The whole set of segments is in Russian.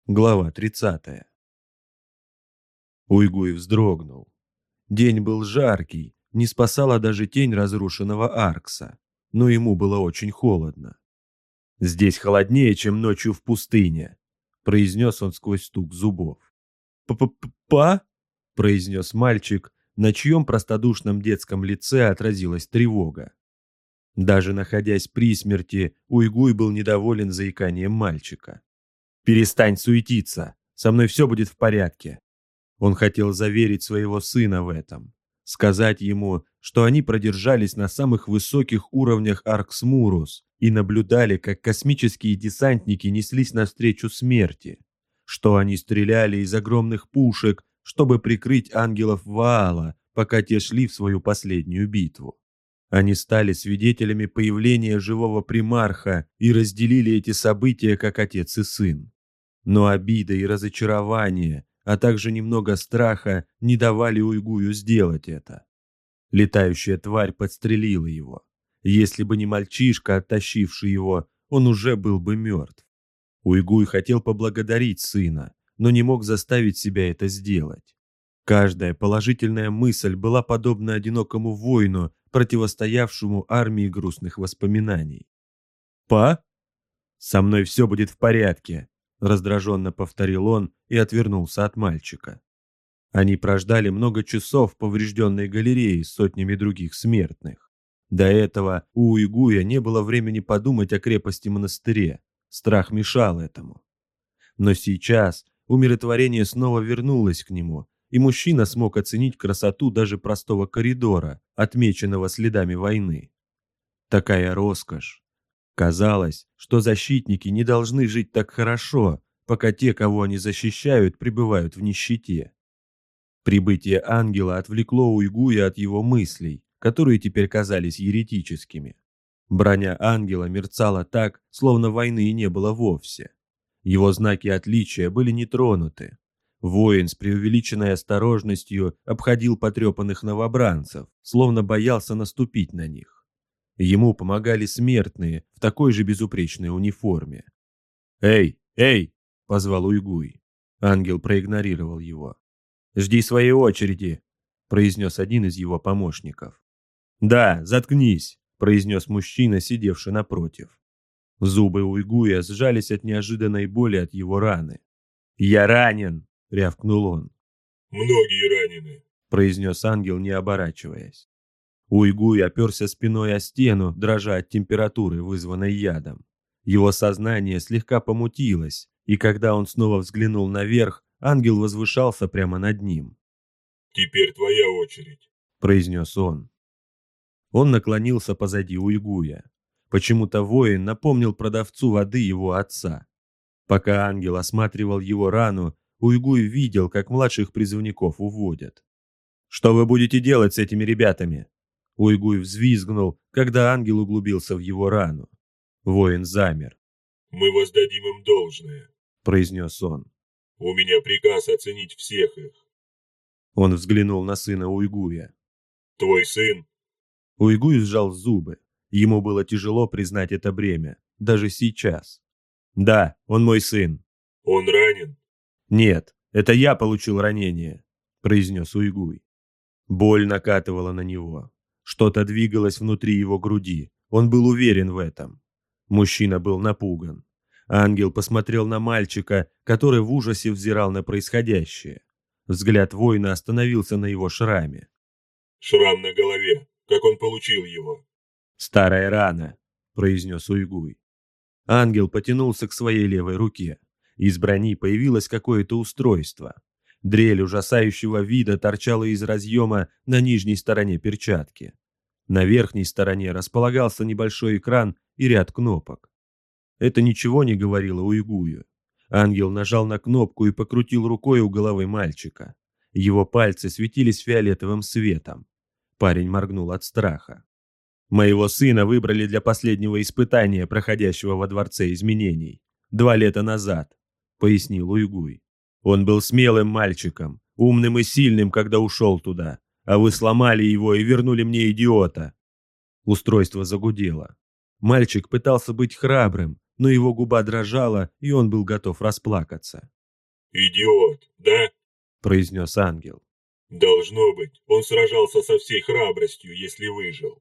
Глава 30. Уйгуй вздрогнул. День был жаркий, не спасала даже тень разрушенного Аркса, но ему было очень холодно. «Здесь холоднее, чем ночью в пустыне», — произнес он сквозь стук зубов. «Па?» — произнес мальчик, на чьем простодушном детском лице отразилась тревога. Даже находясь при смерти, Уйгуй был недоволен заиканием мальчика. «Перестань суетиться, со мной все будет в порядке». Он хотел заверить своего сына в этом, сказать ему, что они продержались на самых высоких уровнях Аркс-Мурус и наблюдали, как космические десантники неслись навстречу смерти, что они стреляли из огромных пушек, чтобы прикрыть ангелов Ваала, пока те шли в свою последнюю битву. Они стали свидетелями появления живого примарха и разделили эти события как отец и сын. Но обида и разочарование, а также немного страха не давали Уйгую сделать это. Летающая тварь подстрелила его. Если бы не мальчишка, оттащивший его, он уже был бы мертв. Уйгуй хотел поблагодарить сына, но не мог заставить себя это сделать. Каждая положительная мысль была подобна одинокому воину, противостоявшему армии грустных воспоминаний. «Па? Со мной все будет в порядке», — раздраженно повторил он и отвернулся от мальчика. Они прождали много часов в поврежденной галерее с сотнями других смертных. До этого у Уйгуя не было времени подумать о крепости-монастыре. Страх мешал этому. Но сейчас умиротворение снова вернулось к нему, и мужчина смог оценить красоту даже простого коридора, отмеченного следами войны. Такая роскошь. Казалось, что защитники не должны жить так хорошо, пока те, кого они защищают, пребывают в нищете. Прибытие ангела отвлекло Уйгуя от его мыслей, которые теперь казались еретическими. Броня ангела мерцала так, словно войны и не было вовсе. Его знаки отличия были не тронуты. Воин с преувеличенной осторожностью обходил потрепанных новобранцев, словно боялся наступить на них. Ему помогали смертные в такой же безупречной униформе. «Эй, эй!» — позвал Уйгуй. Ангел проигнорировал его. «Жди своей очереди», — произнес один из его помощников. «Да, заткнись», — произнес мужчина, сидевший напротив. Зубы Уйгуя сжались от неожиданной боли от его раны. «Я ранен!» — рявкнул он. «Многие ранены», — произнес ангел, не оборачиваясь. Уйгуй оперся спиной о стену, дрожа от температуры, вызванной ядом. Его сознание слегка помутилось, и когда он снова взглянул наверх, ангел возвышался прямо над ним. «Теперь твоя очередь», — произнес он. Он наклонился позади Уйгуя. Почему-то воин напомнил продавцу воды его отца. Пока ангел осматривал его рану, Уйгуй видел, как младших призывников уводят. «Что вы будете делать с этими ребятами?» Уйгуй взвизгнул, когда ангел углубился в его рану. Воин замер. «Мы воздадим им должное», — произнес он. «У меня приказ оценить всех их». Он взглянул на сына Уйгуя. «Твой сын?» Уйгуй сжал зубы. Ему было тяжело признать это бремя, даже сейчас. «Да, он мой сын». «Он ранен?» «Нет, это я получил ранение», — произнес Уйгуй. Боль накатывала на него. Что-то двигалось внутри его груди. Он был уверен в этом. Мужчина был напуган. Ангел посмотрел на мальчика, который в ужасе взирал на происходящее. Взгляд воина остановился на его шраме. «Шрам на голове. Как он получил его?» «Старая рана», — произнес Уйгуй. Ангел потянулся к своей левой руке. Из брони появилось какое-то устройство. Дрель ужасающего вида торчала из разъема на нижней стороне перчатки. На верхней стороне располагался небольшой экран и ряд кнопок. Это ничего не говорило Уйгую. Ангел нажал на кнопку и покрутил рукой у головы мальчика. Его пальцы светились фиолетовым светом. Парень моргнул от страха. «Моего сына выбрали для последнего испытания, проходящего во Дворце изменений. 2 лета назад», — пояснил Уйгуй. «Он был смелым мальчиком, умным и сильным, когда ушел туда, а вы сломали его и вернули мне идиота». Устройство загудело. Мальчик пытался быть храбрым, но его губа дрожала, и он был готов расплакаться. «Идиот, да?» – произнес ангел. «Должно быть, он сражался со всей храбростью, если выжил».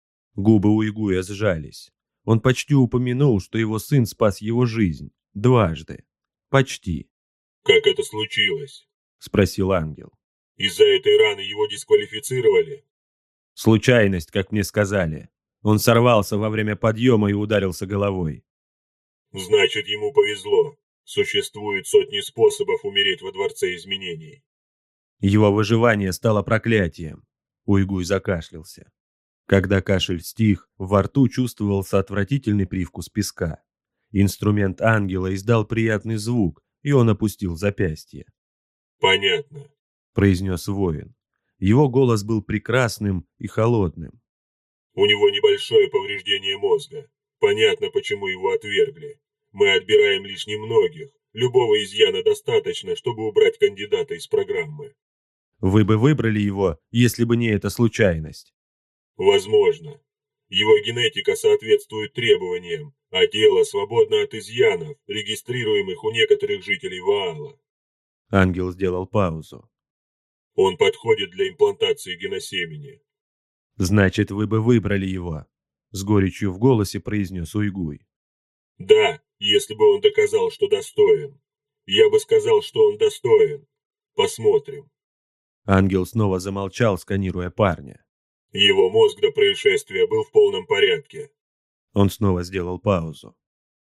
Губы Уйгуя сжались. Он почти упомянул, что его сын спас его жизнь. Дважды. Почти. «Как это случилось?» – спросил ангел. «Из-за этой раны его дисквалифицировали?» Случайность, как мне сказали. Он сорвался во время подъема и ударился головой. «Значит, ему повезло. Существует сотни способов умереть во Дворце изменений». Его выживание стало проклятием. Уйгуй закашлялся. Когда кашель стих, во рту чувствовался отвратительный привкус песка. Инструмент ангела издал приятный звук, и он опустил запястье. «Понятно», – произнес воин. Его голос был прекрасным и холодным. «У него небольшое повреждение мозга. Понятно, почему его отвергли. Мы отбираем лишь немногих. Любого изъяна достаточно, чтобы убрать кандидата из программы». Вы бы выбрали его, если бы не эта случайность. «Возможно. Его генетика соответствует требованиям, а тело свободно от изъянов, регистрируемых у некоторых жителей Ваала. Ангел сделал паузу. Он подходит для имплантации геносемени». Значит, вы бы выбрали его, с горечью в голосе произнес Уйгуй. «Да, если бы он доказал, что достоин. Я бы сказал, что он достоин. Посмотрим». Ангел снова замолчал, сканируя парня. Его мозг до происшествия был в полном порядке. Он снова сделал паузу.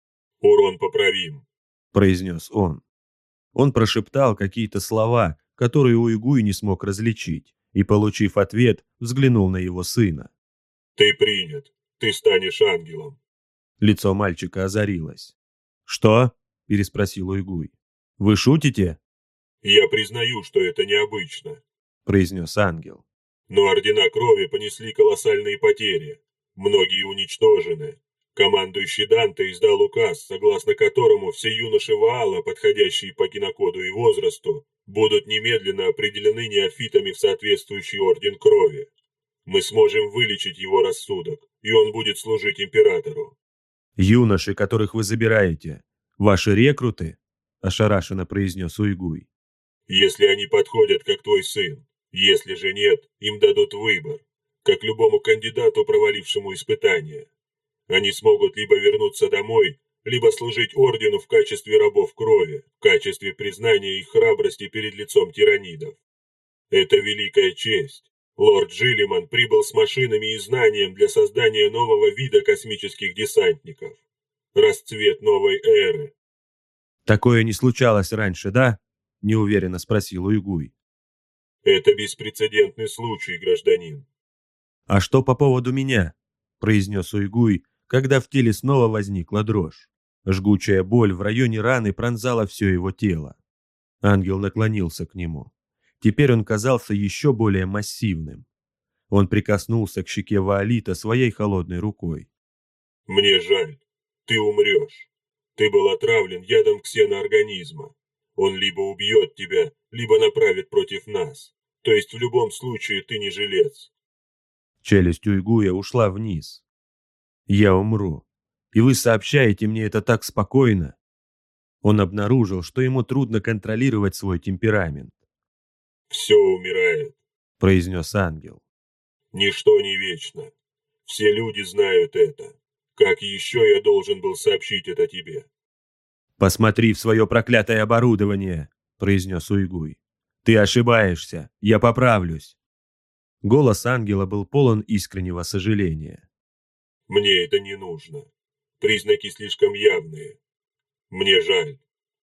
«Урон поправим», – произнес он. Он прошептал какие-то слова, которые Уйгуй не смог различить, и, получив ответ, взглянул на его сына. «Ты принят. Ты станешь ангелом». Лицо мальчика озарилось. «Что?» – переспросил Уйгуй. «Вы шутите?» «Я признаю, что это необычно», – произнес ангел. «но ордена крови понесли колоссальные потери. Многие уничтожены. Командующий Данте издал указ, согласно которому все юноши Ваала, подходящие по генокоду и возрасту, будут немедленно определены неофитами в соответствующий орден крови. Мы сможем вылечить его рассудок, и он будет служить императору». «Юноши, которых вы забираете, ваши рекруты?» – ошарашенно произнес Уйгуй. «Если они подходят, как твой сын. Если же нет, им дадут выбор, как любому кандидату, провалившему испытание. Они смогут либо вернуться домой, либо служить ордену в качестве рабов крови, в качестве признания их храбрости перед лицом тиранидов. Это великая честь. Лорд Джилиман прибыл с машинами и знанием для создания нового вида космических десантников. Расцвет новой эры». «Такое не случалось раньше, да?» – неуверенно спросил Уйгуй. «Это беспрецедентный случай, гражданин». «А что по поводу меня?» – произнес Уйгуй, когда в теле снова возникла дрожь. Жгучая боль в районе раны пронзала все его тело. Ангел наклонился к нему. Теперь он казался еще более массивным. Он прикоснулся к щеке Ваалита своей холодной рукой. «Мне жаль. Ты умрешь. Ты был отравлен ядом ксеноорганизма. Он либо убьет тебя, либо направит против нас. То есть в любом случае ты не жилец». Челюсть Уйгуя ушла вниз. «Я умру. И вы сообщаете мне это так спокойно?» Он обнаружил, что ему трудно контролировать свой темперамент. «Все умирает», – произнес ангел. «Ничто не вечно. Все люди знают это. Как еще я должен был сообщить это тебе?» «Посмотри в свое проклятое оборудование», – произнес Уйгуй. «Ты ошибаешься. Я поправлюсь». Голос ангела был полон искреннего сожаления. «Мне это не нужно. Признаки слишком явные. Мне жаль».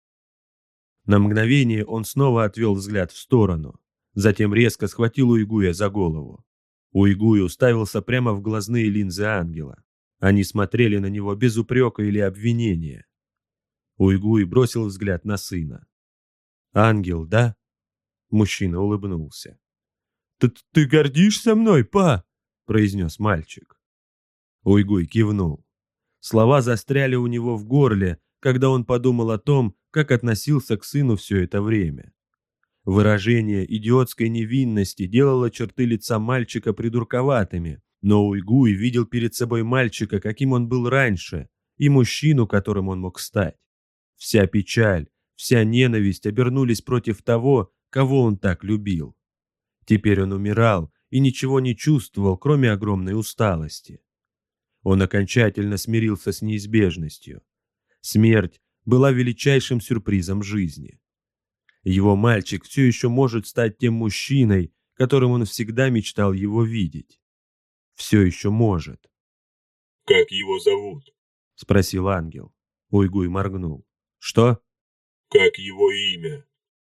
На мгновение он снова отвел взгляд в сторону, затем резко схватил Уйгуя за голову. Уйгуй уставился прямо в глазные линзы ангела. Они смотрели на него без упрека или обвинения. Уйгуй бросил взгляд на сына. «Ангел, да?» Мужчина улыбнулся. «Ты гордишься мной, па?» – произнес мальчик. Уйгуй кивнул. Слова застряли у него в горле, когда он подумал о том, как относился к сыну все это время. Выражение идиотской невинности делало черты лица мальчика придурковатыми, но Уйгуй видел перед собой мальчика, каким он был раньше, и мужчину, которым он мог стать. Вся печаль, вся ненависть обернулись против того, кого он так любил. Теперь он умирал и ничего не чувствовал, кроме огромной усталости. Он окончательно смирился с неизбежностью. Смерть была величайшим сюрпризом жизни. Его мальчик все еще может стать тем мужчиной, которым он всегда мечтал его видеть. Все еще может. «Как его зовут?» — спросил ангел. Уйгуй моргнул. «Что?» «Как его имя?»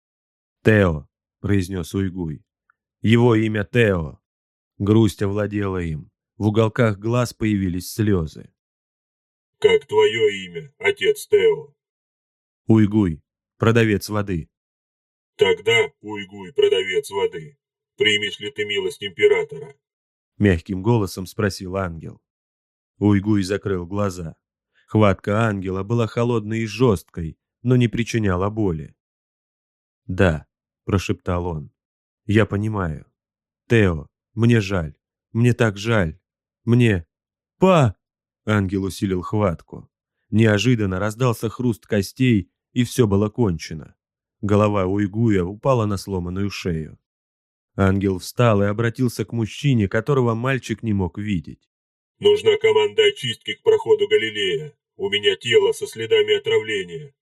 «Тео», — произнес Уйгуй. «Его имя Тео». Грусть овладела им. В уголках глаз появились слезы. «Как твое имя, отец Тео?» Уйгуй, продавец воды. «Тогда, Уйгуй, продавец воды, примешь ли ты милость императора?» Мягким голосом спросил ангел. Уйгуй закрыл глаза. Хватка ангела была холодной и жесткой, но не причиняла боли. «Да», — прошептал он, — «я понимаю. Тео, мне жаль. Мне так жаль. Мне...» «Па!» — ангел усилил хватку. Неожиданно раздался хруст костей, и все было кончено. Голова Уйгуя упала на сломанную шею. Ангел встал и обратился к мужчине, которого мальчик не мог видеть. «Нужна команда очистки к проходу Галилея. У меня тело со следами отравления».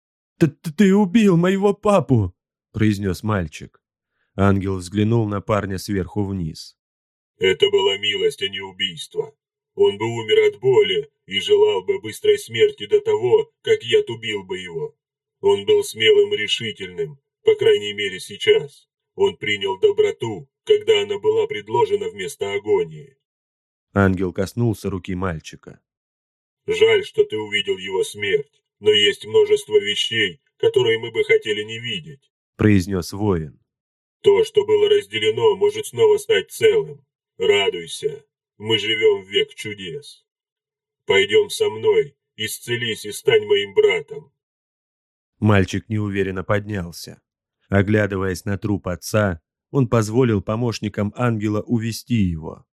«Ты убил моего папу!» — произнес мальчик. Ангел взглянул на парня сверху вниз. «Это была милость, а не убийство. Он бы умер от боли и желал бы быстрой смерти до того, как я убил бы его. Он был смелым и решительным, по крайней мере сейчас. Он принял доброту, когда она была предложена вместо агонии». Ангел коснулся руки мальчика. «Жаль, что ты увидел его смерть, но есть множество вещей, которые мы бы хотели не видеть», — произнес воин. «То, что было разделено, может снова стать целым. Радуйся, мы живем в век чудес. Пойдем со мной, исцелись и стань моим братом». Мальчик неуверенно поднялся. Оглядываясь на труп отца, он позволил помощникам ангела увести его.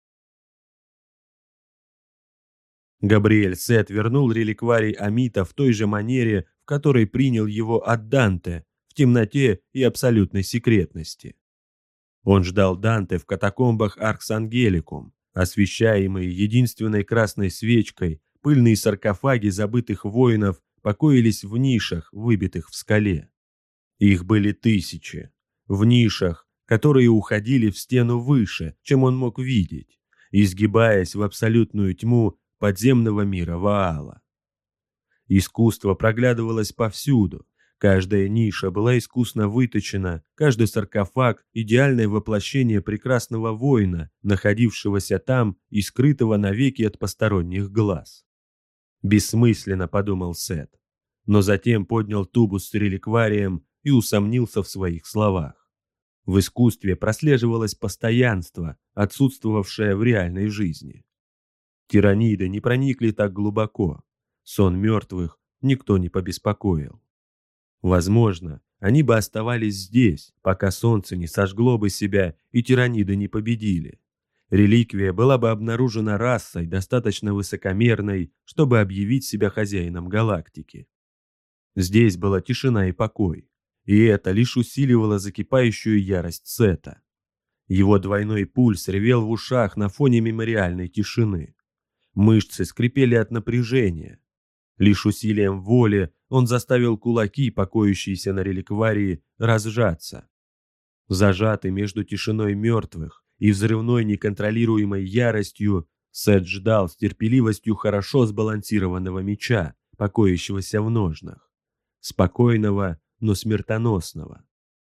Габриэль Сет вернул реликварий Амита в той же манере, в которой принял его от Данте, в темноте и абсолютной секретности. Он ждал Данте в катакомбах Аркс-Ангеликум, освещаемые единственной красной свечкой, пыльные саркофаги забытых воинов покоились в нишах, выбитых в скале. Их были тысячи, в нишах, которые уходили в стену выше, чем он мог видеть, изгибаясь в абсолютную тьму подземного мира Ваала. Искусство проглядывалось повсюду, каждая ниша была искусно выточена, каждый саркофаг – идеальное воплощение прекрасного воина, находившегося там и скрытого навеки от посторонних глаз. Бессмысленно, подумал Сет, но затем поднял тубус с реликварием и усомнился в своих словах. В искусстве прослеживалось постоянство, отсутствовавшее в реальной жизни. Тираниды не проникли так глубоко. Сон мертвых никто не побеспокоил. Возможно, они бы оставались здесь, пока солнце не сожгло бы себя и тираниды не победили. Реликвия была бы обнаружена расой, достаточно высокомерной, чтобы объявить себя хозяином галактики. Здесь была тишина и покой, и это лишь усиливало закипающую ярость Сета. Его двойной пульс ревел в ушах на фоне мемориальной тишины. Мышцы скрипели от напряжения. Лишь усилием воли он заставил кулаки, покоящиеся на реликварии, разжаться. Зажатый между тишиной мертвых и взрывной неконтролируемой яростью, Сет ждал с терпеливостью хорошо сбалансированного меча, покоящегося в ножнах. Спокойного, но смертоносного.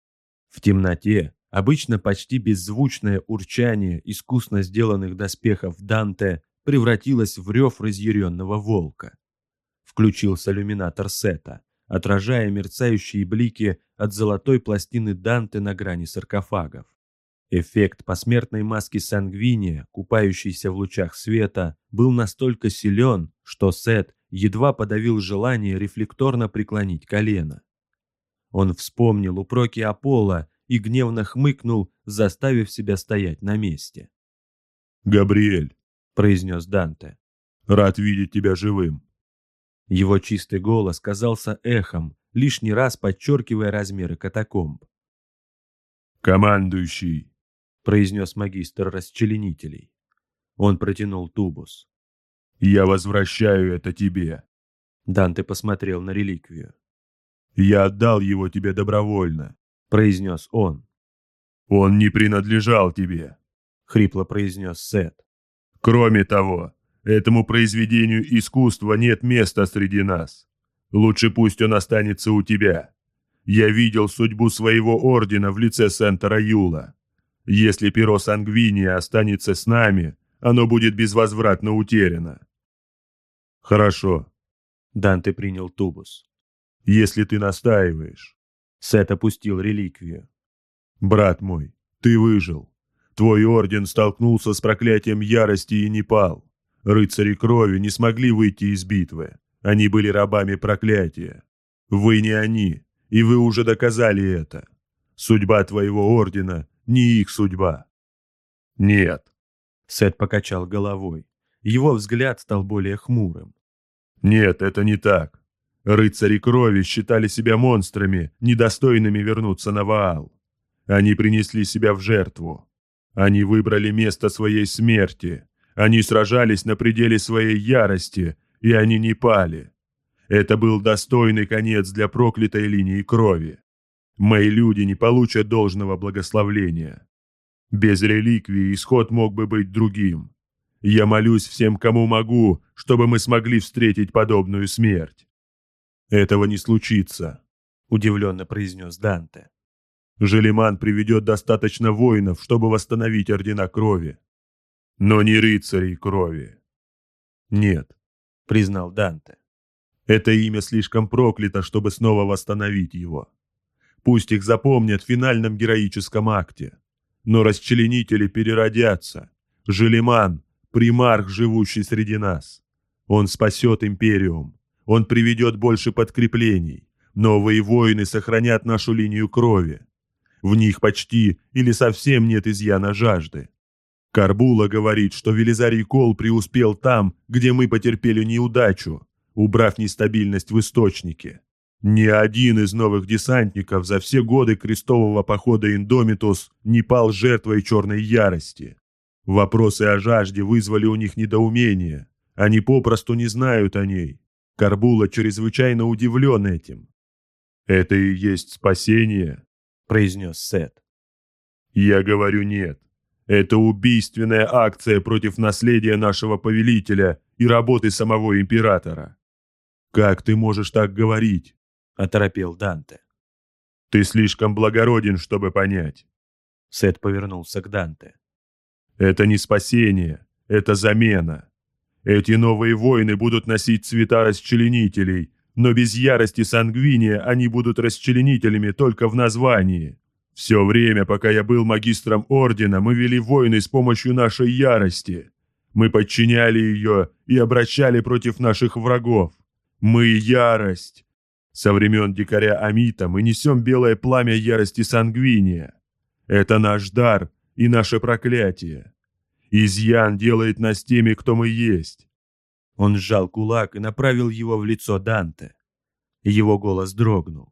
В темноте обычно почти беззвучное урчание искусно сделанных доспехов Данте превратилось в рев разъяренного волка. Включился иллюминатор Сета, отражая мерцающие блики от золотой пластины Данте на грани саркофагов. Эффект посмертной маски Сангвиния, купающейся в лучах света, был настолько силен, что Сет едва подавил желание рефлекторно преклонить колено. Он вспомнил упреки Аполло и гневно хмыкнул, заставив себя стоять на месте. «Габриэль», — произнес Данте, — «рад видеть тебя живым». Его чистый голос казался эхом, лишний раз подчеркивая размеры катакомб. «Командующий», — произнес магистр расчленителей. Он протянул тубус. «Я возвращаю это тебе». Данте посмотрел на реликвию. «Я отдал его тебе добровольно», — произнес он. «Он не принадлежал тебе», — хрипло произнес Сет. «Кроме того, этому произведению искусства нет места среди нас. Лучше пусть он останется у тебя. Я видел судьбу своего ордена в лице Сентора Юла. Если перо Сангвиния останется с нами, оно будет безвозвратно утеряно». «Хорошо», — Данте принял тубус. «Если ты настаиваешь». Сет опустил реликвию. «Брат мой, ты выжил. Твой орден столкнулся с проклятием ярости и не пал. Рыцари крови не смогли выйти из битвы. Они были рабами проклятия. Вы не они, и вы уже доказали это. Судьба твоего ордена не их судьба». «Нет». Сет покачал головой. Его взгляд стал более хмурым. «Нет, это не так. Рыцари крови считали себя монстрами, недостойными вернуться на Ваал. Они принесли себя в жертву. Они выбрали место своей смерти. Они сражались на пределе своей ярости, и они не пали. Это был достойный конец для проклятой линии крови. Мои люди не получат должного благословления. Без реликвии исход мог бы быть другим. Я молюсь всем, кому могу, чтобы мы смогли встретить подобную смерть». «Этого не случится», — удивленно произнес Данте. «Желиман приведет достаточно воинов, чтобы восстановить ордена крови. Но не рыцарей крови». «Нет», — признал Данте. «Это имя слишком проклято, чтобы снова восстановить его. Пусть их запомнят в финальном героическом акте. Но расчленители переродятся. Желиман — примарх, живущий среди нас. Он спасет Империум. Он приведет больше подкреплений. Новые воины сохранят нашу линию крови. В них почти или совсем нет изъяна жажды. Карбула говорит, что Велизарий Кол преуспел там, где мы потерпели неудачу, убрав нестабильность в источнике. Ни один из новых десантников за все годы крестового похода Индомитус не пал жертвой черной ярости. Вопросы о жажде вызвали у них недоумение. Они попросту не знают о ней. Карбула чрезвычайно удивлен этим. «Это и есть спасение», — произнес Сет. «Я говорю нет. Это убийственная акция против наследия нашего повелителя и работы самого императора». «Как ты можешь так говорить?» — оторопел Данте. «Ты слишком благороден, чтобы понять». Сет повернулся к Данте. «Это не спасение, это замена. Эти новые воины будут носить цвета расчленителей, но без ярости Сангвиния они будут расчленителями только в названии. Все время, пока я был магистром ордена, мы вели войны с помощью нашей ярости. Мы подчиняли ее и обращали против наших врагов. Мы ярость. Со времен дикаря Амита мы несем белое пламя ярости Сангвиния. Это наш дар и наше проклятие. Изъян делает нас теми, кто мы есть». Он сжал кулак и направил его в лицо Данте. Его голос дрогнул.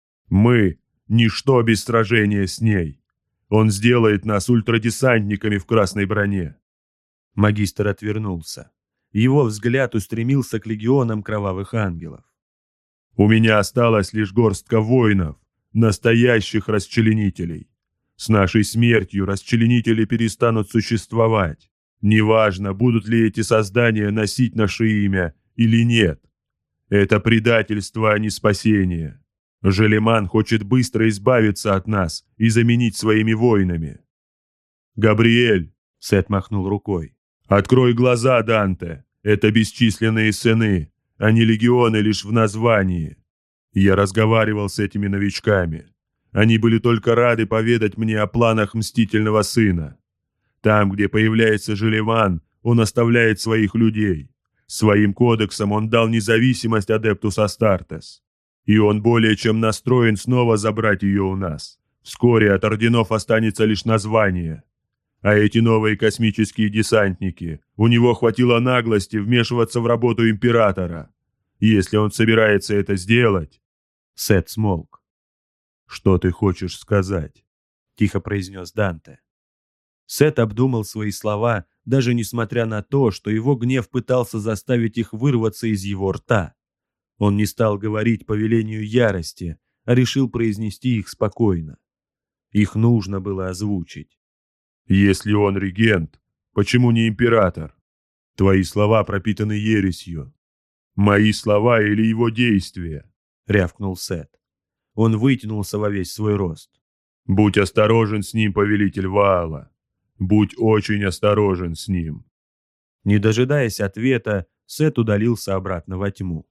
«Мы — ничто без сражения с ней. Он сделает нас ультрадесантниками в красной броне». Магистр отвернулся. Его взгляд устремился к легионам кровавых ангелов. «У меня осталась лишь горстка воинов, настоящих расчленителей. С нашей смертью расчленители перестанут существовать. Неважно, будут ли эти создания носить наше имя или нет. Это предательство, а не спасение. Желиман хочет быстро избавиться от нас и заменить своими воинами». «Габриэль!» — Сет махнул рукой. «Открой глаза, Данте! Это бесчисленные сыны, а не легионы лишь в названии. Я разговаривал с этими новичками. Они были только рады поведать мне о планах Мстительного Сына. Там, где появляется Желиман, он оставляет своих людей. Своим кодексом он дал независимость Адептус Астартес. И он более чем настроен снова забрать ее у нас. Вскоре от орденов останется лишь название. А эти новые космические десантники, у него хватило наглости вмешиваться в работу Императора. Если он собирается это сделать...» Сет смолк. «Что ты хочешь сказать?» — тихо произнес Данте. Сет обдумал свои слова, даже несмотря на то, что его гнев пытался заставить их вырваться из его рта. Он не стал говорить по велению ярости, а решил произнести их спокойно. Их нужно было озвучить. «Если он регент, почему не император? Твои слова пропитаны ересью. Мои слова или его действия?» — рявкнул Сет. Он вытянулся во весь свой рост. «Будь осторожен с ним, повелитель Ваала. Будь очень осторожен с ним». Не дожидаясь ответа, Сет удалился обратно во тьму.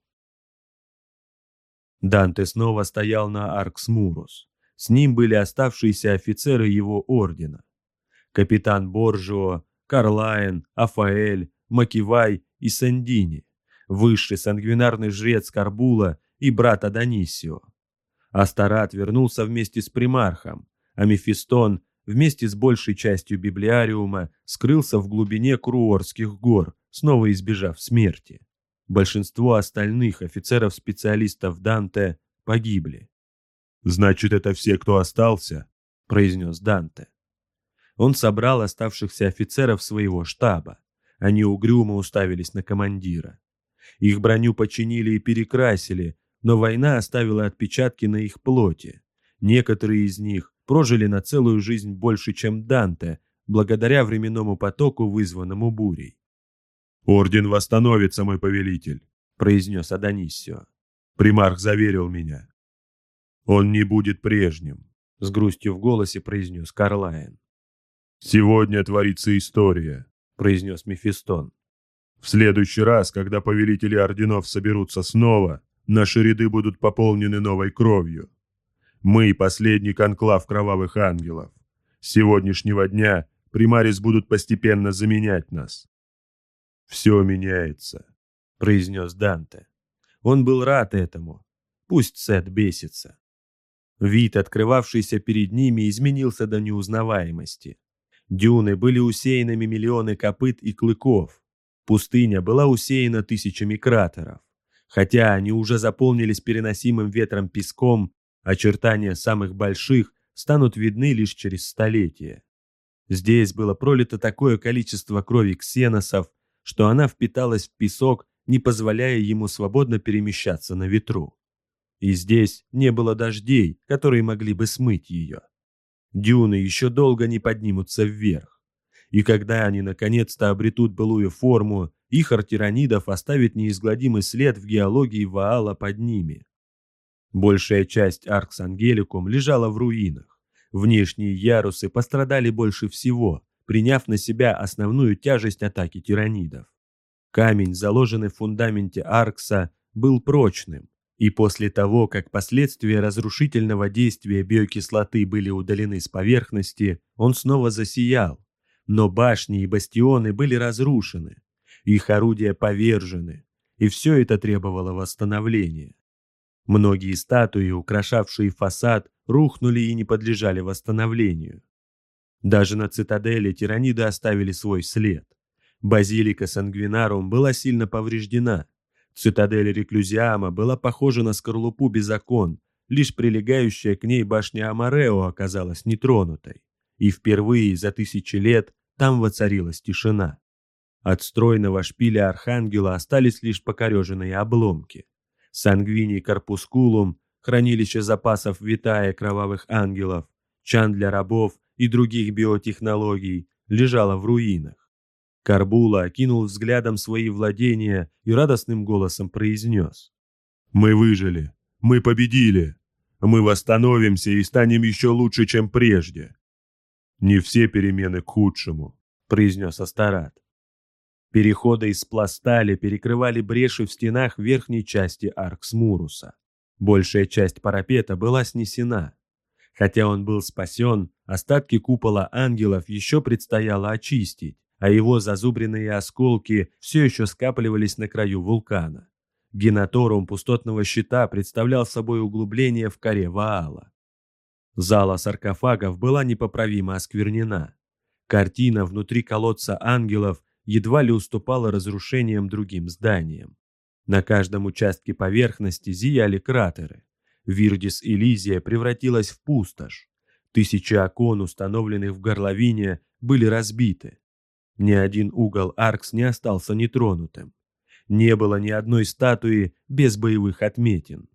Данте снова стоял на Аркс-Мурус. С ним были оставшиеся офицеры его ордена. Капитан Боржио, Карлайн, Афаэль, Макивай и Сандини, высший сангвинарный жрец Карбула и брат Адонисио. Астарат вернулся вместе с примархом, а Мефистон вместе с большей частью библиариума скрылся в глубине Круорских гор, снова избежав смерти. Большинство остальных офицеров-специалистов Данте погибли. «Значит, это все, кто остался?» – произнес Данте. Он собрал оставшихся офицеров своего штаба. Они угрюмо уставились на командира. Их броню починили и перекрасили, но война оставила отпечатки на их плоти. Некоторые из них прожили на целую жизнь больше, чем Данте, благодаря временному потоку, вызванному бурей. «Орден восстановится, мой повелитель», — произнес Адонисио. «Примарх заверил меня». «Он не будет прежним», — с грустью в голосе произнес Карлайн. «Сегодня творится история», — произнес Мефистон. «В следующий раз, когда повелители орденов соберутся снова, наши ряды будут пополнены новой кровью. Мы — последний конклав кровавых ангелов. С сегодняшнего дня примарис будут постепенно заменять нас». «Все меняется», — произнес Данте. Он был рад этому. Пусть Сет бесится. Вид, открывавшийся перед ними, изменился до неузнаваемости. Дюны были усеяны миллионы копыт и клыков. Пустыня была усеяна тысячами кратеров. Хотя они уже заполнились переносимым ветром песком, очертания самых больших станут видны лишь через столетия. Здесь было пролито такое количество крови ксеносов, что она впиталась в песок, не позволяя ему свободно перемещаться на ветру. И здесь не было дождей, которые могли бы смыть ее. Дюны еще долго не поднимутся вверх. И когда они наконец-то обретут былую форму, их артиранидов оставит неизгладимый след в геологии Ваала под ними. Большая часть Аркс Ангеликум лежала в руинах. Внешние ярусы пострадали больше всего, приняв на себя основную тяжесть атаки тиранидов. Камень, заложенный в фундаменте Аркса, был прочным, и после того, как последствия разрушительного действия биокислоты были удалены с поверхности, он снова засиял. Но башни и бастионы были разрушены, их орудия повержены, и все это требовало восстановления. Многие статуи, украшавшие фасад, рухнули и не подлежали восстановлению. Даже на цитадели тираниды оставили свой след. Базилика Сангвинарум была сильно повреждена. Цитадель Реклюзиама была похожа на скорлупу без окон, лишь прилегающая к ней башня Амарео оказалась нетронутой. И впервые за тысячи лет там воцарилась тишина. От стройного шпиля Архангела остались лишь покореженные обломки. Сангвиний Корпускулум, хранилище запасов Витая кровавых ангелов, чан для рабов и других биотехнологий, лежало в руинах. Карбула окинул взглядом свои владения и радостным голосом произнес: «Мы выжили, мы победили, мы восстановимся и станем еще лучше, чем прежде». «Не все перемены к худшему», — произнес Астарат. Переходы из пластали перекрывали бреши в стенах верхней части Аркс-Муруса. Большая часть парапета была снесена. Хотя он был спасен, остатки купола ангелов еще предстояло очистить, а его зазубренные осколки все еще скапливались на краю вулкана. Генаторум пустотного щита представлял собой углубление в коре Ваала. Зала саркофагов была непоправимо осквернена. Картина внутри колодца ангелов едва ли уступала разрушениям другим зданиям. На каждом участке поверхности зияли кратеры. Вирдис Элизия превратилась в пустошь. Тысячи окон, установленных в горловине, были разбиты. Ни один угол Аркс не остался нетронутым. Не было ни одной статуи без боевых отметин.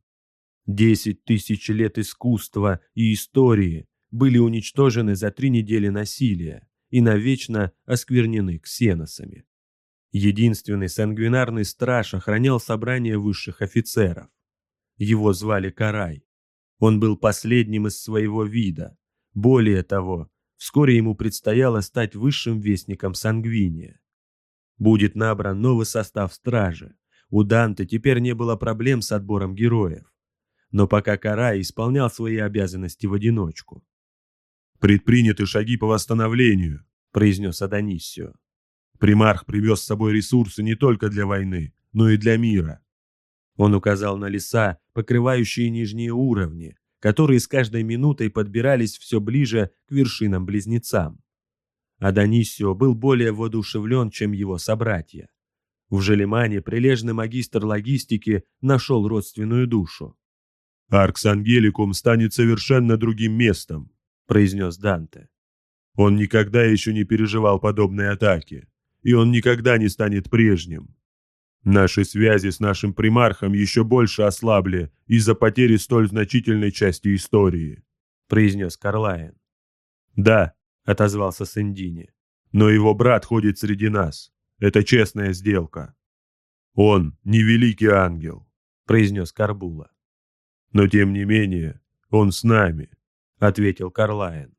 10 тысяч лет искусства и истории были уничтожены за 3 недели насилия и навечно осквернены ксеносами. Единственный сангвинарный страж охранял собрание высших офицеров. Его звали Карай. Он был последним из своего вида. Более того, вскоре ему предстояло стать высшим вестником Сангвиния. Будет набран новый состав стражи. У Данте теперь не было проблем с отбором героев. Но пока Карай исполнял свои обязанности в одиночку. «Предприняты шаги по восстановлению», — произнес Адониссио. «Примарх привез с собой ресурсы не только для войны, но и для мира». Он указал на леса, покрывающие нижние уровни, которые с каждой минутой подбирались все ближе к вершинам-близнецам. Адониссио был более воодушевлен, чем его собратья. В Желимане прилежный магистр логистики нашел родственную душу. «Аркс Ангеликум станет совершенно другим местом», — произнес Данте. «Он никогда еще не переживал подобной атаки, и он никогда не станет прежним. Наши связи с нашим примархом еще больше ослабли из-за потери столь значительной части истории», — произнес Карлайн. «Да», — отозвался Сендини, — «но его брат ходит среди нас. Это честная сделка». «Он не великий ангел», — произнес Карбула. «Но тем не менее, он с нами», — ответил Карлайн.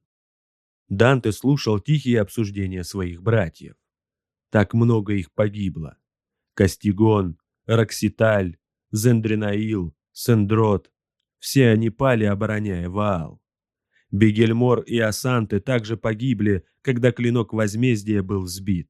Данте слушал тихие обсуждения своих братьев. Так много их погибло. Кастигон, Рокситаль, Зендринаил, Сендрот — все они пали, обороняя Ваал. Бегельмор и Асанте также погибли, когда клинок возмездия был взбит.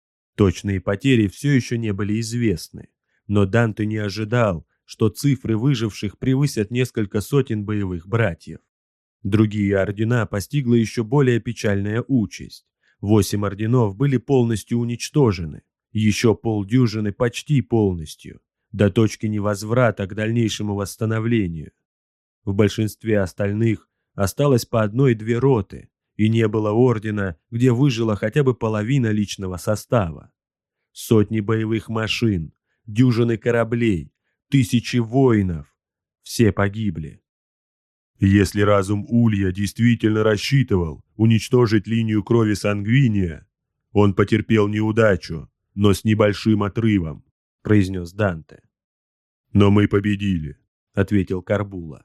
Точные потери все еще не были известны, но Данте не ожидал, что цифры выживших превысят несколько сотен боевых братьев. Другие ордена постигла еще более печальная участь. 8 орденов были полностью уничтожены, еще полдюжины почти полностью, до точки невозврата к дальнейшему восстановлению. В большинстве остальных осталось по 1-2 роты, и не было ордена, где выжила хотя бы половина личного состава. Сотни боевых машин, дюжины кораблей, тысячи воинов — все погибли. Если разум Улья действительно рассчитывал уничтожить линию крови Сангвиния, он потерпел неудачу, но с небольшим отрывом, — произнес Данте. «Но мы победили», — ответил Карбула.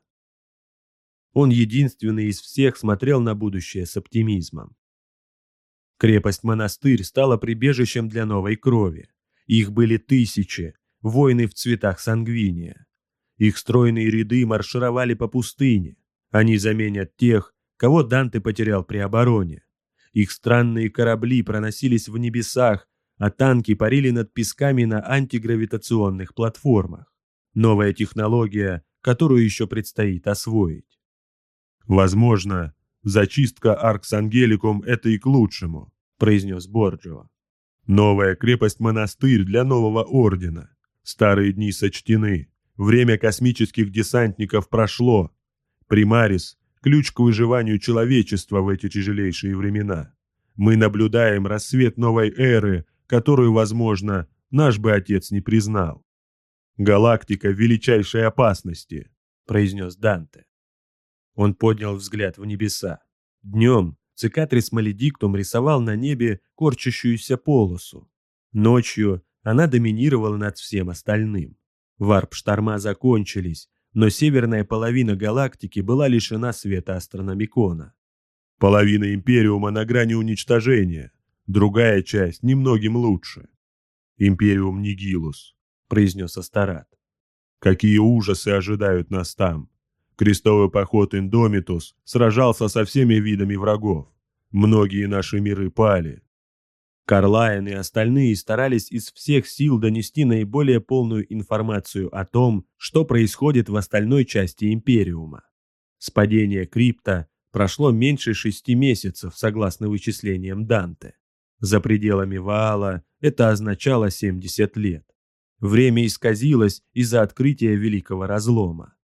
Он единственный из всех смотрел на будущее с оптимизмом. Крепость-монастырь стала прибежищем для новой крови. Их были тысячи, воины в цветах Сангвиния. Их стройные ряды маршировали по пустыне. Они заменят тех, кого Данте потерял при обороне. Их странные корабли проносились в небесах, а танки парили над песками на антигравитационных платформах. Новая технология, которую еще предстоит освоить. «Возможно, зачистка Аркс Ангеликум — это и к лучшему», — произнес Борджио. «Новая крепость-монастырь для нового ордена. Старые дни сочтены. Время космических десантников прошло. Примарис — ключ к выживанию человечества в эти тяжелейшие времена. Мы наблюдаем рассвет новой эры, которую, возможно, наш бы отец не признал. Галактика в величайшей опасности», — произнес Данте. Он поднял взгляд в небеса. Днем Цикатрис Маледиктум рисовал на небе корчащуюся полосу. Ночью она доминировала над всем остальным. Варп-шторма закончились, но северная половина галактики была лишена света астрономикона. «Половина Империума на грани уничтожения, другая часть немногим лучше. Империум Нигилус», — произнес Астарат. «Какие ужасы ожидают нас там! Крестовый поход Индомитус сражался со всеми видами врагов. Многие наши миры пали». Карлайн и остальные старались из всех сил донести наиболее полную информацию о том, что происходит в остальной части Империума. С падения Крипта прошло меньше 6 месяцев, согласно вычислениям Данте. За пределами Ваала это означало 70 лет. Время исказилось из-за открытия Великого Разлома.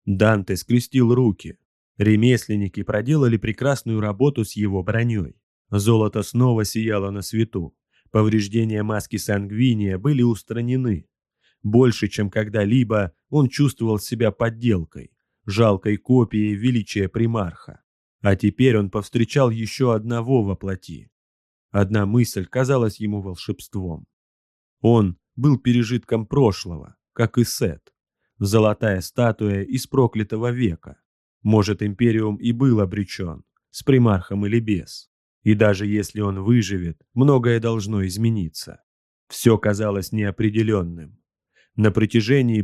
Данте скрестил руки. Ремесленники проделали прекрасную работу с его броней. Золото снова сияло на свету. Повреждения маски Сангвиния были устранены. Больше, чем когда-либо, он чувствовал себя подделкой, жалкой копией величия примарха. А теперь он повстречал еще одного во плоти. Одна мысль казалась ему волшебством. Он был пережитком прошлого, как и Сет. Золотая статуя из проклятого века. Может, Империум и был обречен, с примархом или без. И даже если он выживет, многое должно измениться. Все казалось неопределенным. На протяжении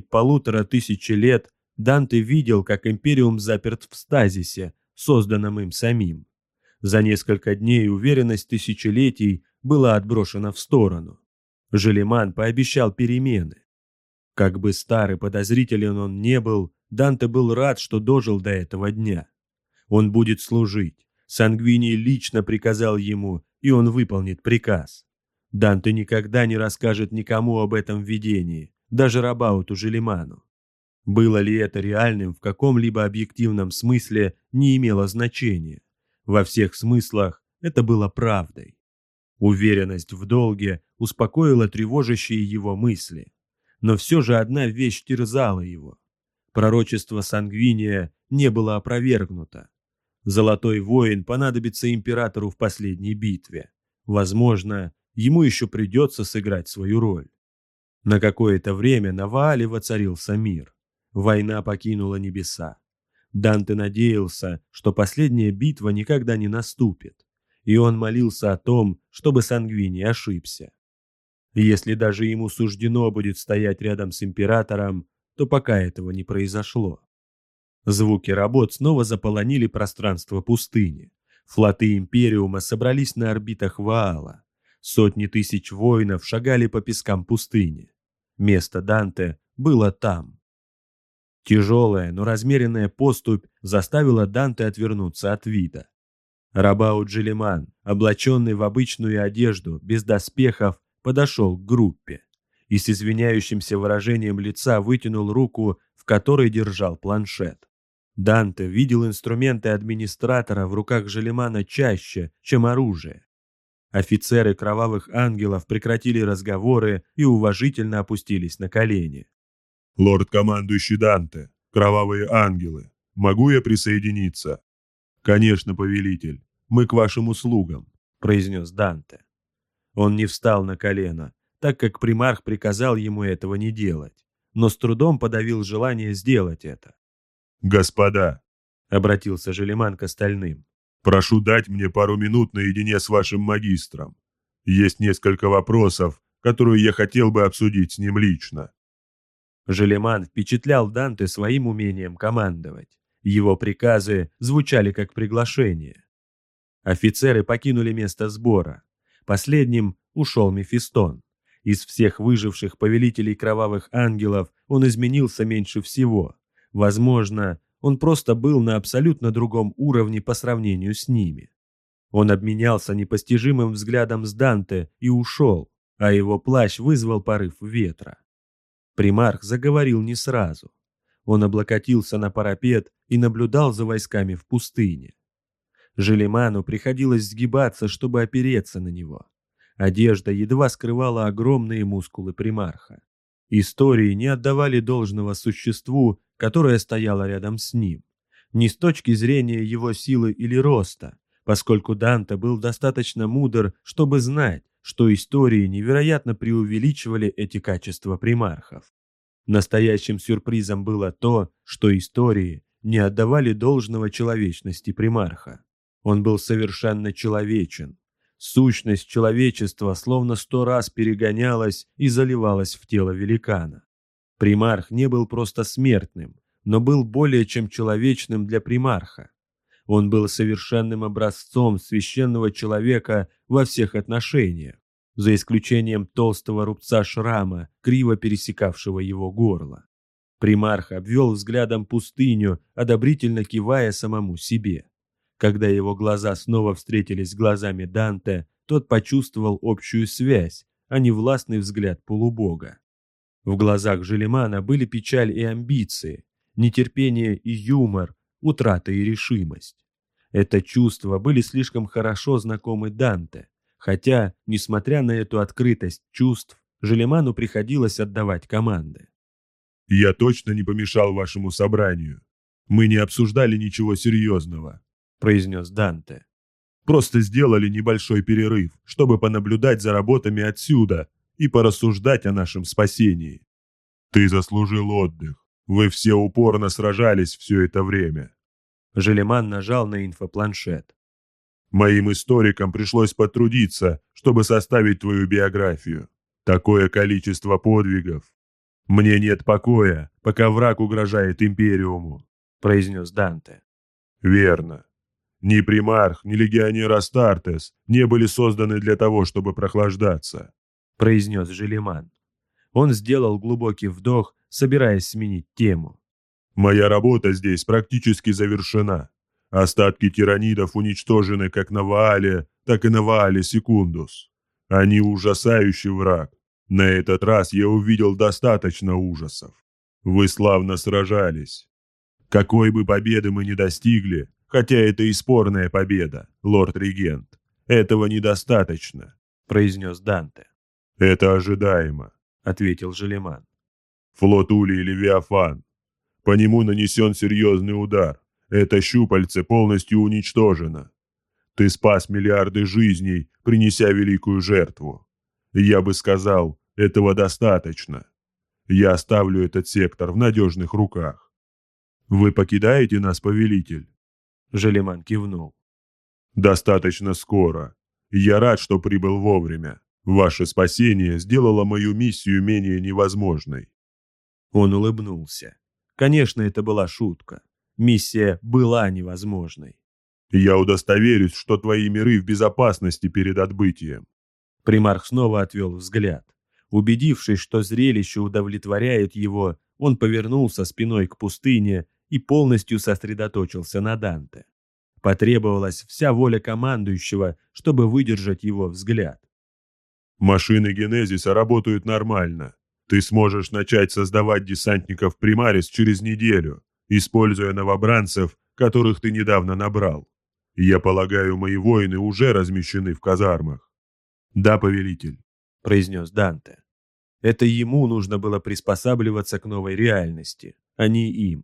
1500 лет Данте видел, как Империум заперт в стазисе, созданном им самим. За несколько дней уверенность тысячелетий была отброшена в сторону. Желиман пообещал перемены. Как бы стар и подозрителен он не был, Данте был рад, что дожил до этого дня. Он будет служить. Сангвиний лично приказал ему, и он выполнит приказ. Данте никогда не расскажет никому об этом видении, даже Рабауту Желиману. Было ли это реальным в каком-либо объективном смысле, не имело значения. Во всех смыслах это было правдой. Уверенность в долге успокоила тревожащие его мысли. Но все же одна вещь терзала его. Пророчество Сангвиния не было опровергнуто. Золотой воин понадобится императору в последней битве. Возможно, ему еще придется сыграть свою роль. На какое-то время на Ваале воцарился мир. Война покинула небеса. Данте надеялся, что последняя битва никогда не наступит, и он молился о том, чтобы Сангвиний ошибся. Если даже ему суждено будет стоять рядом с императором, то пока этого не произошло. Звуки работ снова заполонили пространство пустыни. Флоты Империума собрались на орбитах Ваала. Сотни тысяч воинов шагали по пескам пустыни. Место Данте было там. Тяжелая, но размеренная поступь заставила Данте отвернуться от вида. Рабаут Желиман, облаченный в обычную одежду, без доспехов, подошел к группе и с извиняющимся выражением лица вытянул руку, в которой держал планшет. Данте видел инструменты администратора в руках Желимана чаще, чем оружие. Офицеры Кровавых Ангелов прекратили разговоры и уважительно опустились на колени. «Лорд-командующий Данте, Кровавые Ангелы, могу я присоединиться?» «Конечно, повелитель, мы к вашим услугам», — произнес Данте. Он не встал на колено, так как примарх приказал ему этого не делать, но с трудом подавил желание сделать это. «Господа», — обратился Желиман к остальным, — «прошу дать мне пару минут наедине с вашим магистром. Есть несколько вопросов, которые я хотел бы обсудить с ним лично». Желиман впечатлял Данте своим умением командовать. Его приказы звучали как приглашение. Офицеры покинули место сбора. Последним ушел Мефистон. Из всех выживших повелителей Кровавых Ангелов он изменился меньше всего. Возможно, он просто был на абсолютно другом уровне по сравнению с ними. Он обменялся непостижимым взглядом с Данте и ушел, а его плащ вызвал порыв ветра. Примарх заговорил не сразу. Он облокотился на парапет и наблюдал за войсками в пустыне. Желиману приходилось сгибаться, чтобы опереться на него. Одежда едва скрывала огромные мускулы примарха. Истории не отдавали должного существу, которое стояло рядом с ним. Не с точки зрения его силы или роста, поскольку Данте был достаточно мудр, чтобы знать, что истории невероятно преувеличивали эти качества примархов. Настоящим сюрпризом было то, что истории не отдавали должного человечности примарха. Он был совершенно человечен. Сущность человечества словно 100 раз перегонялась и заливалась в тело великана. Примарх не был просто смертным, но был более чем человечным для примарха. Он был совершенным образцом священного человека во всех отношениях, за исключением толстого рубца шрама, криво пересекавшего его горло. Примарх обвел взглядом пустыню, одобрительно кивая самому себе. Когда его глаза снова встретились с глазами Данте, тот почувствовал общую связь, а не властный взгляд полубога. В глазах Желимана были печаль и амбиции. Нетерпение и юмор, утрата и решимость. Это чувства были слишком хорошо знакомы Данте, хотя, несмотря на эту открытость чувств, Желиману приходилось отдавать команды. «Я точно не помешал вашему собранию. Мы не обсуждали ничего серьезного», – произнес Данте. «Просто сделали небольшой перерыв, чтобы понаблюдать за работами отсюда и порассуждать о нашем спасении. Ты заслужил отдых. Вы все упорно сражались все это время». Желиман нажал на инфопланшет. «Моим историкам пришлось потрудиться, чтобы составить твою биографию. Такое количество подвигов. Мне нет покоя, пока враг угрожает Империуму», – произнес Данте. «Верно. Ни примарх, ни легионер Астартес не были созданы для того, чтобы прохлаждаться», – произнес Желиман. Он сделал глубокий вдох, собираясь сменить тему. «Моя работа здесь практически завершена. Остатки тиранидов уничтожены как на Ваале, так и на Ваале Секундус. Они ужасающий враг. На этот раз я увидел достаточно ужасов. Вы славно сражались. Какой бы победы мы ни достигли, хотя это и спорная победа, лорд-регент, этого недостаточно», – произнес Данте. «Это ожидаемо», – ответил Желиман. «Флот Улей Левиафан. По нему нанесен серьезный удар. Это щупальце полностью уничтожено. Ты спас миллиарды жизней, принеся великую жертву. Я бы сказал, этого достаточно. Я оставлю этот сектор в надежных руках. Вы покидаете нас, повелитель?» Желиман кивнул. «Достаточно скоро. Я рад, что прибыл вовремя. Ваше спасение сделало мою миссию менее невозможной». Он улыбнулся. Конечно, это была шутка. Миссия была невозможной. «Я удостоверюсь, что твои миры в безопасности перед отбытием». Примарх снова отвел взгляд. Убедившись, что зрелище удовлетворяет его, он повернулся спиной к пустыне и полностью сосредоточился на Данте. Потребовалась вся воля командующего, чтобы выдержать его взгляд. «Машины Генезиса работают нормально. Ты сможешь начать создавать десантников Примарис через неделю, используя новобранцев, которых ты недавно набрал. Я полагаю, мои воины уже размещены в казармах». «Да, повелитель», – произнес Данте. Это ему нужно было приспосабливаться к новой реальности, а не им.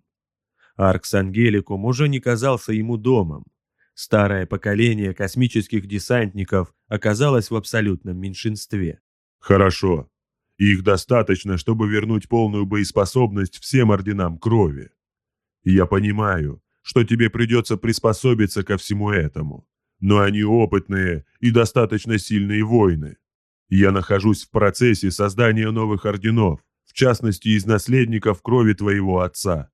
Аркс Ангеликум уже не казался ему домом. Старое поколение космических десантников оказалось в абсолютном меньшинстве. «Хорошо. Их достаточно, чтобы вернуть полную боеспособность всем орденам крови. Я понимаю, что тебе придется приспособиться ко всему этому, но они опытные и достаточно сильные воины. Я нахожусь в процессе создания новых орденов, в частности из наследников крови твоего отца.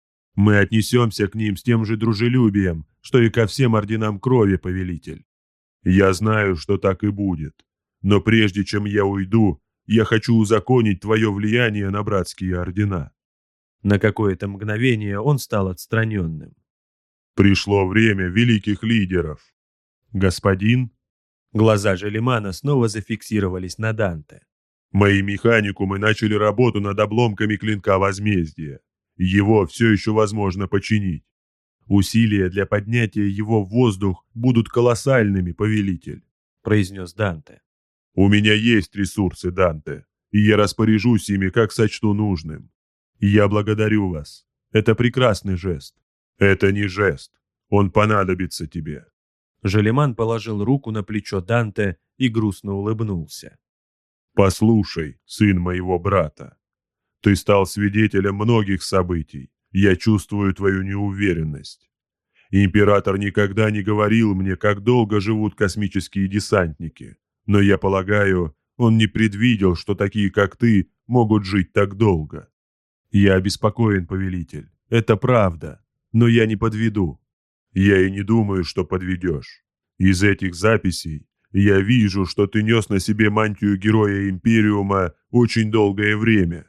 Мы отнесемся к ним с тем же дружелюбием, что и ко всем орденам крови, повелитель. Я знаю, что так и будет, но прежде чем я уйду, я хочу узаконить твое влияние на братские ордена». На какое-то мгновение он стал отстраненным. «Пришло время великих лидеров. Господин?» Глаза Желимана снова зафиксировались на Данте. «Мои механикумы начали работу над обломками клинка возмездия. Его все еще возможно починить. Усилия для поднятия его в воздух будут колоссальными, повелитель», – произнес Данте. «У меня есть ресурсы, Данте, и я распоряжусь ими, как сочту нужным. Я благодарю вас. Это прекрасный жест. Это не жест. Он понадобится тебе». Желиман положил руку на плечо Данте и грустно улыбнулся. «Послушай, сын моего брата. Ты стал свидетелем многих событий. Я чувствую твою неуверенность. Император никогда не говорил мне, как долго живут космические десантники. Но я полагаю, он не предвидел, что такие, как ты, могут жить так долго. Я обеспокоен, повелитель. Это правда. Но я не подведу. Я и не думаю, что подведешь. Из этих записей я вижу, что ты нес на себе мантию героя Империума очень долгое время.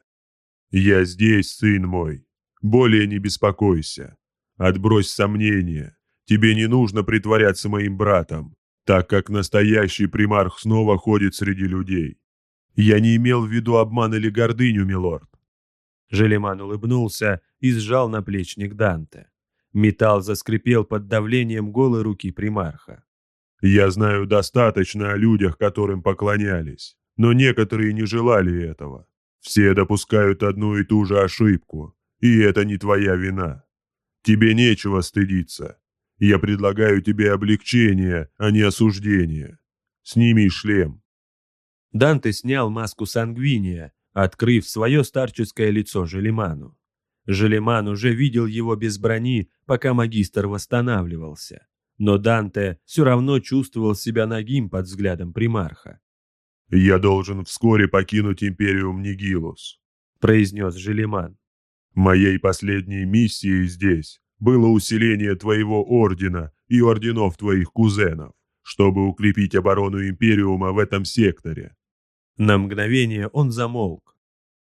Я здесь, сын мой. Более не беспокойся. Отбрось сомнения. Тебе не нужно притворяться моим братом, так как настоящий примарх снова ходит среди людей. Я не имел в виду обман или гордыню, милорд. Желиман улыбнулся и сжал наплечник Данте. Металл заскрипел под давлением голой руки примарха. «Я знаю достаточно о людях, которым поклонялись, но некоторые не желали этого. Все допускают одну и ту же ошибку, и это не твоя вина. Тебе нечего стыдиться. Я предлагаю тебе облегчение, а не осуждение. Сними шлем». Данте снял маску Сангвиния, открыв свое старческое лицо Желиману. Желиман уже видел его без брони, пока магистр восстанавливался. Но Данте все равно чувствовал себя нагим под взглядом примарха. «Я должен вскоре покинуть Империум Нигилус», — произнес Желиман. «Моей последней миссией здесь было усиление твоего ордена и орденов твоих кузенов, чтобы укрепить оборону Империума в этом секторе». На мгновение он замолк.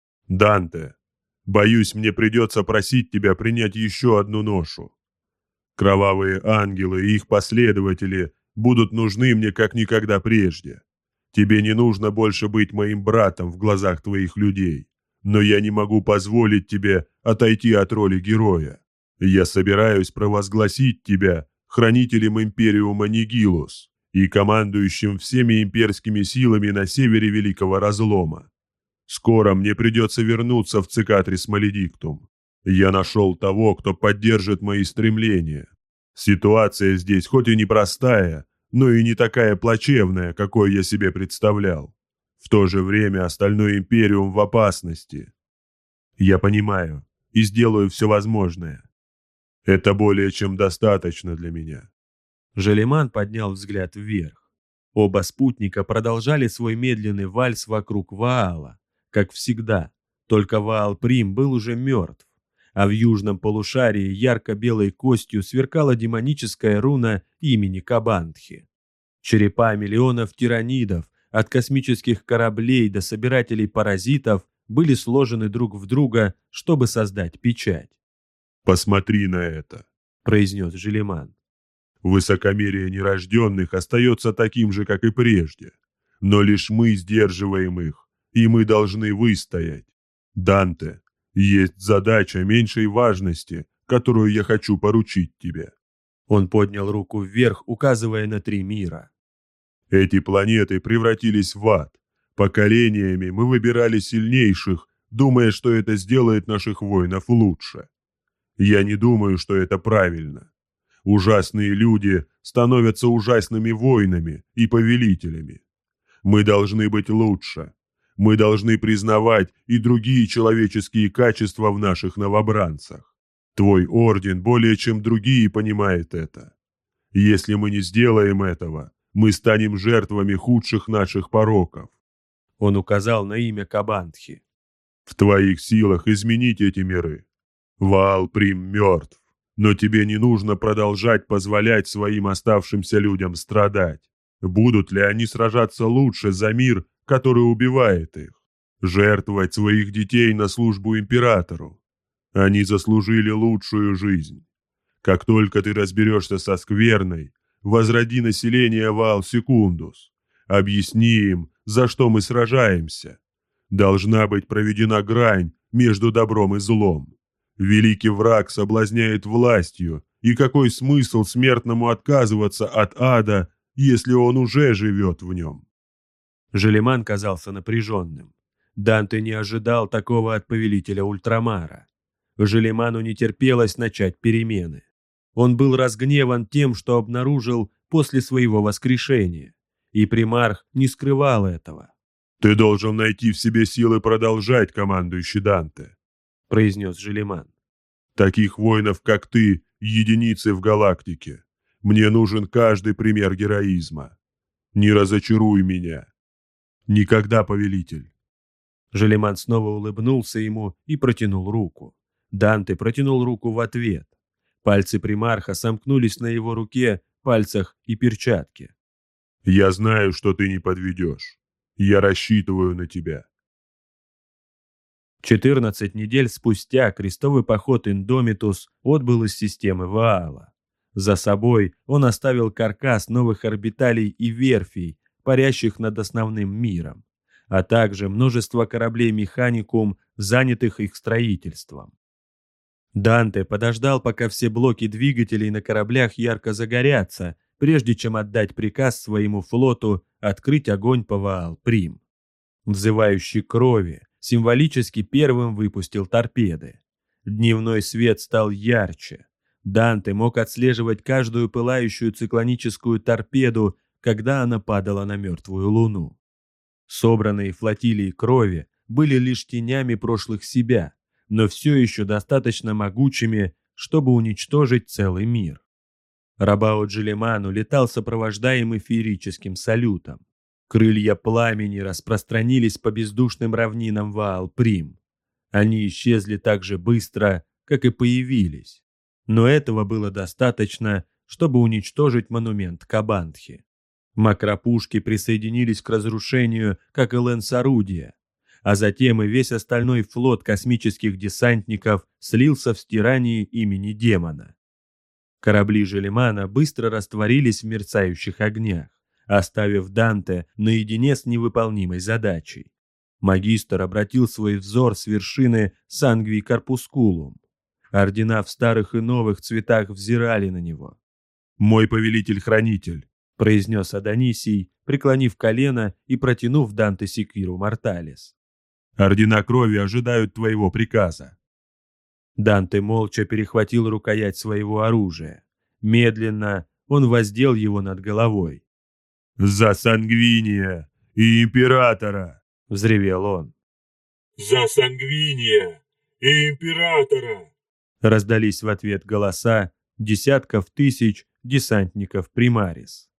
«Данте, боюсь, мне придется просить тебя принять еще одну ношу. Кровавые ангелы и их последователи будут нужны мне как никогда прежде. Тебе не нужно больше быть моим братом в глазах твоих людей, но я не могу позволить тебе отойти от роли героя. Я собираюсь провозгласить тебя хранителем Империума Нигилус и командующим всеми имперскими силами на севере Великого Разлома. Скоро мне придется вернуться в Цикатрис Маледиктум. Я нашел того, кто поддержит мои стремления. Ситуация здесь хоть и непростая, но и не такая плачевная, какой я себе представлял. В то же время остальной Империум в опасности. Я понимаю и сделаю все возможное. Это более чем достаточно для меня». Желиман поднял взгляд вверх. Оба спутника продолжали свой медленный вальс вокруг Ваала, как всегда, только Ваал-Прим был уже мертв, а в южном полушарии ярко-белой костью сверкала демоническая руна имени Кабантхи. Черепа миллионов тиранидов, от космических кораблей до собирателей паразитов, были сложены друг в друга, чтобы создать печать. «Посмотри на это», — произнес Желиман. «Высокомерие нерожденных остается таким же, как и прежде. Но лишь мы сдерживаем их, и мы должны выстоять. Данте, есть задача меньшей важности, которую я хочу поручить тебе». Он поднял руку вверх, указывая на 3 мира. «Эти планеты превратились в ад. Поколениями мы выбирали сильнейших, думая, что это сделает наших воинов лучше. Я не думаю, что это правильно. Ужасные люди становятся ужасными воинами и повелителями. Мы должны быть лучше. Мы должны признавать и другие человеческие качества в наших новобранцах. Твой орден более чем другие понимает это. Если мы не сделаем этого, мы станем жертвами худших наших пороков». Он указал на имя Кабантхи. «В твоих силах изменить эти миры. Ваал-Прим мертв, но тебе не нужно продолжать позволять своим оставшимся людям страдать. Будут ли они сражаться лучше за мир, который убивает их? Жертвовать своих детей на службу императору? Они заслужили лучшую жизнь. Как только ты разберешься со скверной, возроди население Ваал-Секундус. Объясни им, за что мы сражаемся. Должна быть проведена грань между добром и злом. Великий враг соблазняет властью, и какой смысл смертному отказываться от ада, если он уже живет в нем?» Желиман казался напряженным. Данте не ожидал такого от повелителя Ультрамара. Желиману не терпелось начать перемены. Он был разгневан тем, что обнаружил после своего воскрешения, и примарх не скрывал этого. «Ты должен найти в себе силы продолжать, командующий Данте», — произнес Желиман. «Таких воинов, как ты, единицы в галактике. Мне нужен каждый пример героизма. Не разочаруй меня». «Никогда, повелитель». Желиман снова улыбнулся ему и протянул руку. Данте протянул руку в ответ. Пальцы примарха сомкнулись на его руке, пальцах и перчатке. «Я знаю, что ты не подведешь. Я рассчитываю на тебя». 14 недель спустя крестовый поход Индомитус отбыл из системы Ваала. За собой он оставил каркас новых орбиталей и верфей, парящих над основным миром. а также множество кораблей механикум, занятых их строительством. Данте подождал, пока все блоки двигателей на кораблях ярко загорятся, прежде чем отдать приказ своему флоту открыть огонь по Ваал-Прим. Взывающий крови символически первым выпустил торпеды. Дневной свет стал ярче. Данте мог отслеживать каждую пылающую циклоническую торпеду, когда она падала на мертвую луну. Собранные флотилии крови были лишь тенями прошлых себя, но все еще достаточно могучими, чтобы уничтожить целый мир. Рабао-Джилеман улетал сопровождаемый феерическим салютом. Крылья пламени распространились по бездушным равнинам Ваал-Прим. Они исчезли так же быстро, как и появились. Но этого было достаточно, чтобы уничтожить монумент Кабантхи. Макропушки присоединились к разрушению, как и лэнс-орудия, а затем и весь остальной флот космических десантников слился в стирании имени демона. Корабли Желемана быстро растворились в мерцающих огнях, оставив Данте наедине с невыполнимой задачей. Магистр обратил свой взор с вершины Сангвий Корпускулум. Ордена в старых и новых цветах взирали на него. «Мой повелитель-хранитель», — произнес Адонисий, преклонив колено и протянув Данте секиру Морталис. «Ордена крови ожидают твоего приказа». Данте молча перехватил рукоять своего оружия. Медленно он воздел его над головой. «За Сангвиния и Императора!» — взревел он. «За Сангвиния и Императора!» Раздались в ответ голоса десятков тысяч десантников Примарис.